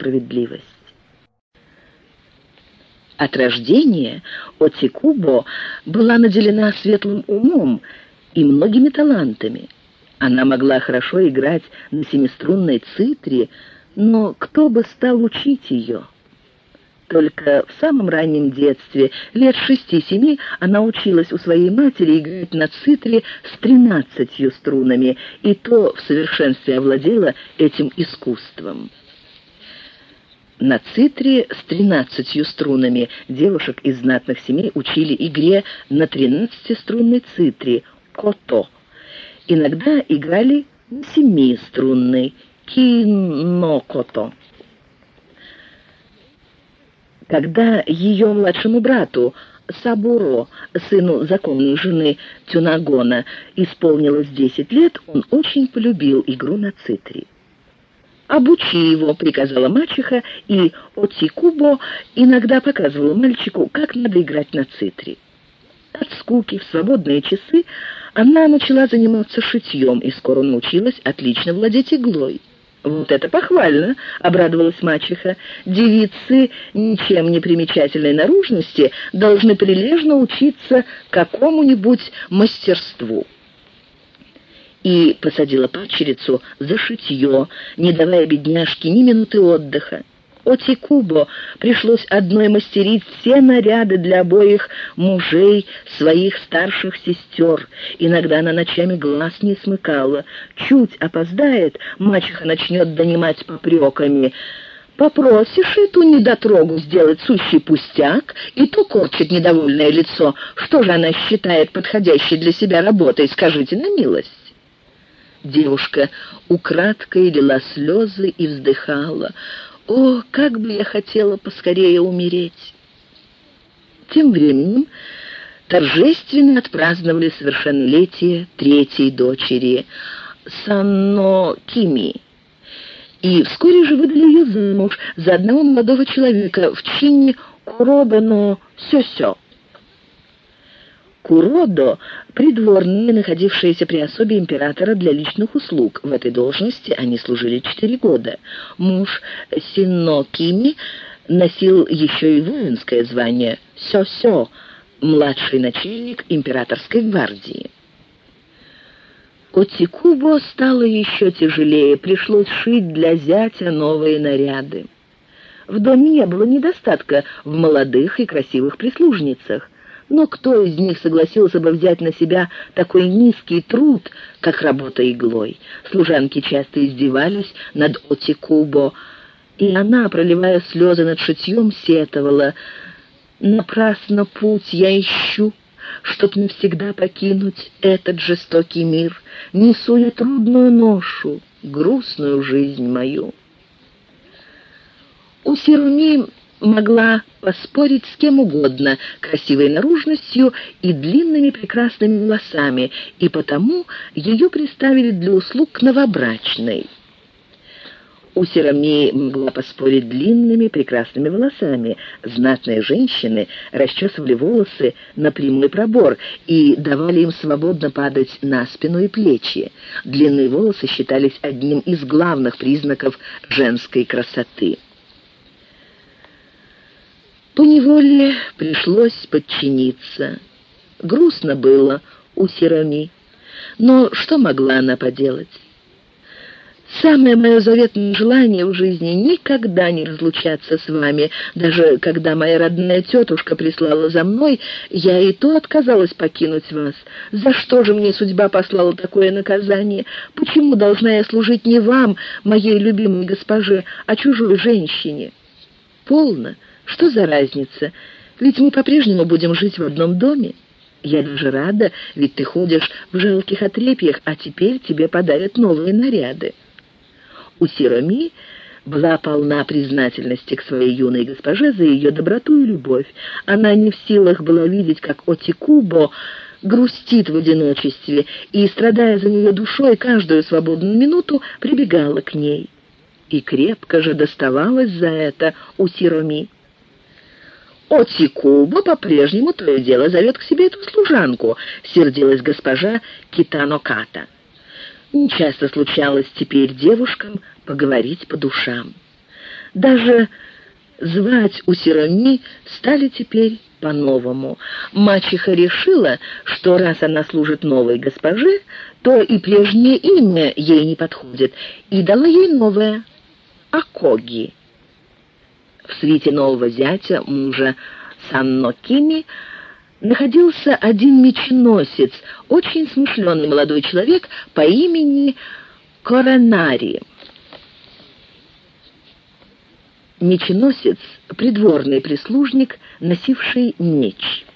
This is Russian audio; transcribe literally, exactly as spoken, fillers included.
справедливость. От рождения Отикубо была наделена светлым умом и многими талантами. Она могла хорошо играть на семиструнной цитре, но кто бы стал учить ее? Только в самом раннем детстве, лет шести-семи, она училась у своей матери играть на цитре с тринадцатью струнами, и то в совершенстве овладела этим искусством. На цитре с тринадцатью струнами девушек из знатных семей учили игре на тринадцатиструнной цитре кото. Иногда играли на семиструнной кинокото. Когда ее младшему брату Сабуро, сыну законной жены Тюнагона, исполнилось десять лет, он очень полюбил игру на цитре. «Обучи его», — приказала мачеха, и Отикубо иногда показывала мальчику, как надо играть на цитре. От скуки в свободные часы она начала заниматься шитьем и скоро научилась отлично владеть иглой. «Вот это похвально!» — обрадовалась мачеха. «Девицы ничем не примечательной наружности должны прилежно учиться какому-нибудь мастерству». И посадила падчерицу за шитье, не давая бедняжке ни минуты отдыха. Отикубо пришлось одной мастерить все наряды для обоих мужей своих старших сестер. Иногда она ночами глаз не смыкала. Чуть опоздает, мачеха начнет донимать попреками. Попросишь эту недотрогу сделать сущий пустяк, и то корчит недовольное лицо. Что же она считает подходящей для себя работой, скажите на милость? Девушка украдкой лила слезы и вздыхала. «О, как бы я хотела поскорее умереть!» Тем временем торжественно отпраздновали совершеннолетие третьей дочери, Санно Кими, и вскоре же выдали ее замуж за одного молодого человека в чине Куробено Сёсё. Куродо — придворные, находившиеся при особе императора для личных услуг. В этой должности они служили четыре года. Муж Синно Кими носил еще и воинское звание Сёсё, младший начальник императорской гвардии. Отикубо стало еще тяжелее, пришлось шить для зятя новые наряды. В доме не было недостатка в молодых и красивых прислужницах. Но кто из них согласился бы взять на себя такой низкий труд, как работа иглой? Служанки часто издевались над Отикубо, и она, проливая слезы над шитьем, сетовала: «Напрасно путь я ищу, чтоб навсегда покинуть этот жестокий мир. Несу я трудную ношу, грустную жизнь мою». У Сируми могла поспорить с кем угодно красивой наружностью и длинными прекрасными волосами, и потому ее приставили для услуг к новобрачной. У Сироми могла поспорить длинными прекрасными волосами. Знатные женщины расчесывали волосы на прямой пробор и давали им свободно падать на спину и плечи. Длинные волосы считались одним из главных признаков женской красоты. Поневоле пришлось подчиниться. Грустно было у Сироми, но что могла она поделать? Самое мое заветное желание в жизни — никогда не разлучаться с вами. Даже когда моя родная тетушка прислала за мной, я и то отказалась покинуть вас. За что же мне судьба послала такое наказание? Почему должна я служить не вам, моей любимой госпоже, а чужой женщине? Полно. Что за разница? Ведь мы по-прежнему будем жить в одном доме. Я даже рада, ведь ты ходишь в жалких отрепьях, а теперь тебе подарят новые наряды. У Сироми была полна признательности к своей юной госпоже за ее доброту и любовь. Она не в силах была видеть, как Отикубо грустит в одиночестве, и, страдая за нее душой, каждую свободную минуту прибегала к ней. И крепко же доставалось за это у Сироми. «Отикубо по-прежнему то и дело зовет к себе эту служанку», — сердилась госпожа Китано-Ката. Нечасто случалось теперь девушкам поговорить по душам. Даже звать у Сироми стали теперь по-новому. Мачеха решила, что раз она служит новой госпоже, то и прежнее имя ей не подходит, и дала ей новое — Акоги. В свите нового зятя, мужа Санно-Кими, находился один меченосец, очень смышленый молодой человек по имени Коранари. Меченосец — придворный прислужник, носивший меч.